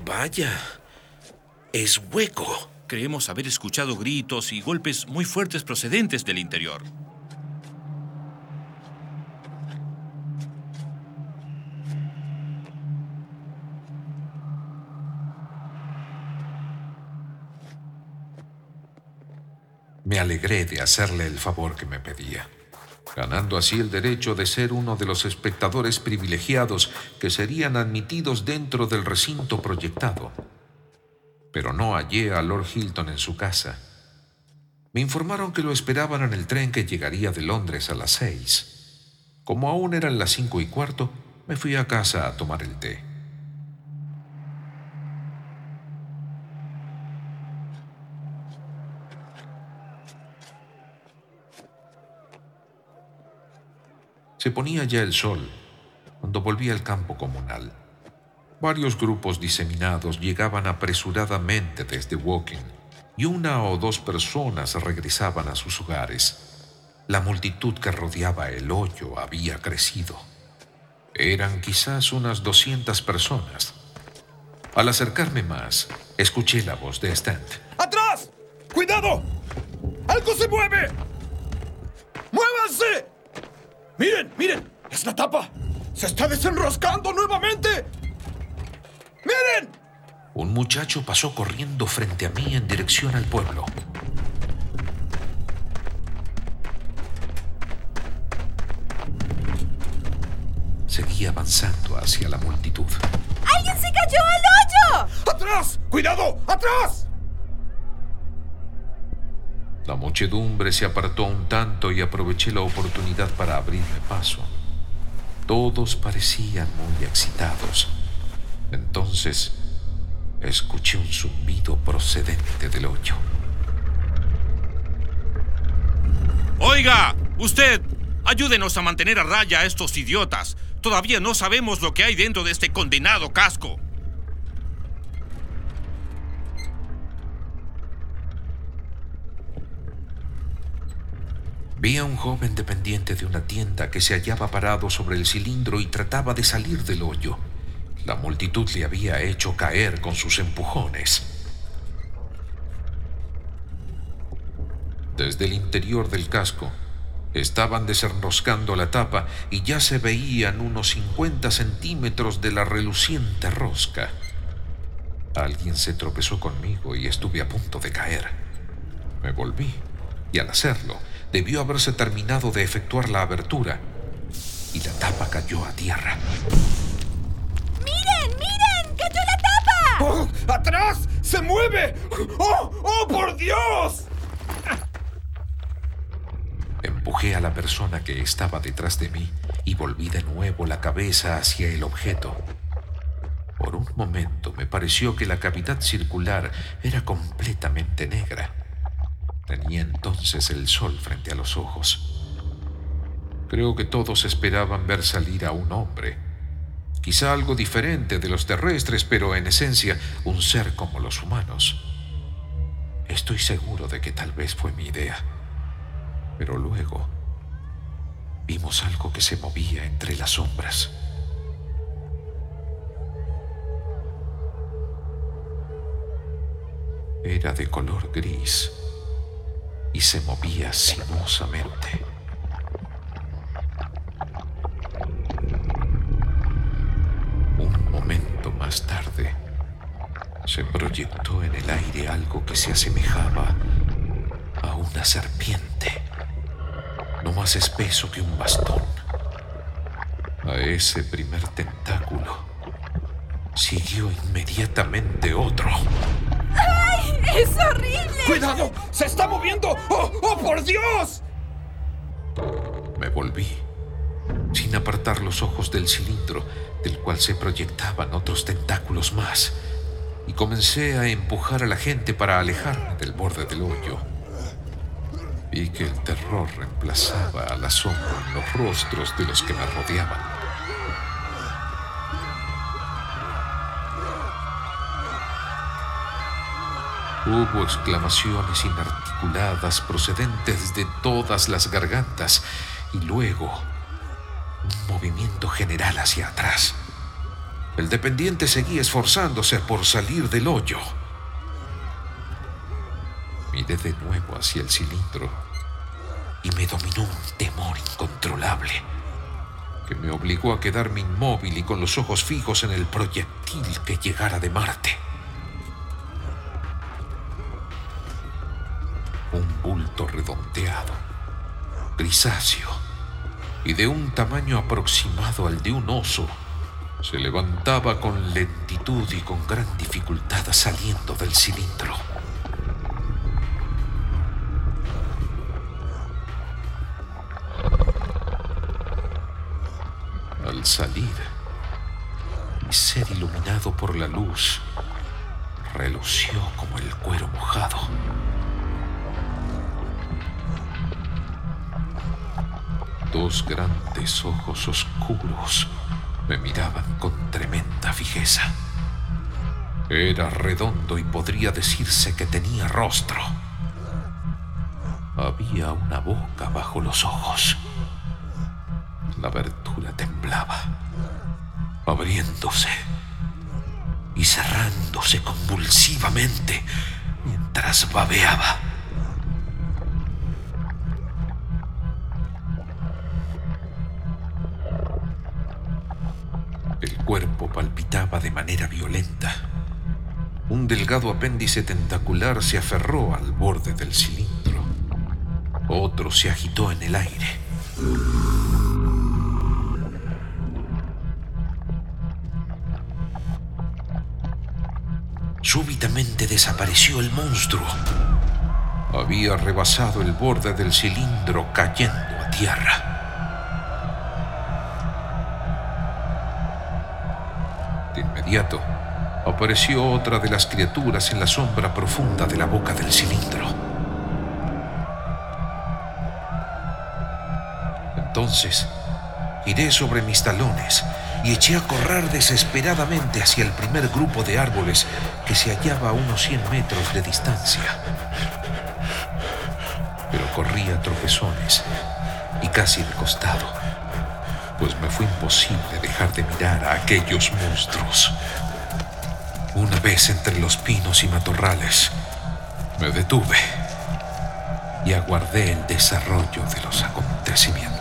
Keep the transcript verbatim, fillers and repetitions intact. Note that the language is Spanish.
Vaya, es hueco. Creemos haber escuchado gritos y golpes muy fuertes procedentes del interior. Me alegré de hacerle el favor que me pedía, ganando así el derecho de ser uno de los espectadores privilegiados que serían admitidos dentro del recinto proyectado. Pero no hallé a Lord Hilton en su casa. Me informaron que lo esperaban en el tren que llegaría de Londres a las seis. Como aún eran las cinco y cuarto, me fui a casa a tomar el té. Se ponía ya el sol cuando volví al campo comunal. Varios grupos diseminados llegaban apresuradamente desde Woking y una o dos personas regresaban a sus hogares. La multitud que rodeaba el hoyo había crecido. Eran quizás unas doscientas personas. Al acercarme más, escuché la voz de Stant. ¡Atrás! ¡Cuidado! ¡Algo se mueve! ¡Muévanse! ¡Miren, miren! ¡Es la tapa! ¡Se está desenroscando nuevamente! ¡Miren! Un muchacho pasó corriendo frente a mí en dirección al pueblo. Seguí avanzando hacia la multitud. ¡Alguien se cayó al hoyo! ¡Atrás! ¡Cuidado! ¡Atrás! La muchedumbre se apartó un tanto y aproveché la oportunidad para abrirme paso. Todos parecían muy excitados. Entonces, escuché un zumbido procedente del hoyo. ¡Oiga! ¡Usted! Ayúdenos a mantener a raya a estos idiotas. Todavía no sabemos lo que hay dentro de este condenado casco. Vi a un joven dependiente de una tienda que se hallaba parado sobre el cilindro y trataba de salir del hoyo. La multitud le había hecho caer con sus empujones. Desde el interior del casco estaban desenroscando la tapa y ya se veían unos cincuenta centímetros de la reluciente rosca. Alguien se tropezó conmigo y estuve a punto de caer. Me volví y al hacerlo debió haberse terminado de efectuar la abertura y la tapa cayó a tierra. ¡Miren, miren! ¡Cayó la tapa! ¡Oh! ¡Atrás! ¡Se mueve! ¡Oh! ¡Oh, por Dios! Empujé a la persona que estaba detrás de mí y volví de nuevo la cabeza hacia el objeto. Por un momento me pareció que la cavidad circular era completamente negra. Tenía entonces el sol frente a los ojos. Creo que todos esperaban ver salir a un hombre. Quizá algo diferente de los terrestres, pero en esencia un ser como los humanos. Estoy seguro de que tal vez fue mi idea. Pero luego vimos algo que se movía entre las sombras. Era de color gris y se movía sinuosamente. Un momento más tarde, se proyectó en el aire algo que se asemejaba a una serpiente, no más espeso que un bastón. A ese primer tentáculo siguió inmediatamente otro. ¡Ay! ¡Es horrible! ¡Cuidado! ¡Se está moviendo! ¡Oh! ¡Oh, por Dios! Me volví, sin apartar los ojos del cilindro, del cual se proyectaban otros tentáculos más, y comencé a empujar a la gente para alejarme del borde del hoyo. Vi que el terror reemplazaba al asombro en los rostros de los que me rodeaban. Hubo exclamaciones inarticuladas procedentes de todas las gargantas y luego un movimiento general hacia atrás. El dependiente seguía esforzándose por salir del hoyo. Miré de nuevo hacia el cilindro y me dominó un temor incontrolable que me obligó a quedarme inmóvil y con los ojos fijos en el proyectil que llegara de Marte. Un bulto redondeado, grisáceo y de un tamaño aproximado al de un oso se levantaba con lentitud y con gran dificultad saliendo del cilindro. Al salir y ser iluminado por la luz, relució como el cuero mojado. Dos grandes ojos oscuros me miraban con tremenda fijeza. Era redondo y podría decirse que tenía rostro. Había una boca bajo los ojos. La abertura temblaba, abriéndose y cerrándose convulsivamente mientras babeaba. El cuerpo palpitaba de manera violenta. Un delgado apéndice tentacular se aferró al borde del cilindro. Otro se agitó en el aire. Súbitamente desapareció el monstruo. Había rebasado el borde del cilindro, cayendo a tierra. De inmediato, apareció otra de las criaturas en la sombra profunda de la boca del cilindro. Entonces, giré sobre mis talones y eché a correr desesperadamente hacia el primer grupo de árboles que se hallaba a unos cien metros de distancia. Pero corrí a tropezones y casi de costado, pues me fue imposible dejar de mirar a aquellos monstruos. Una vez entre los pinos y matorrales, me detuve y aguardé el desarrollo de los acontecimientos.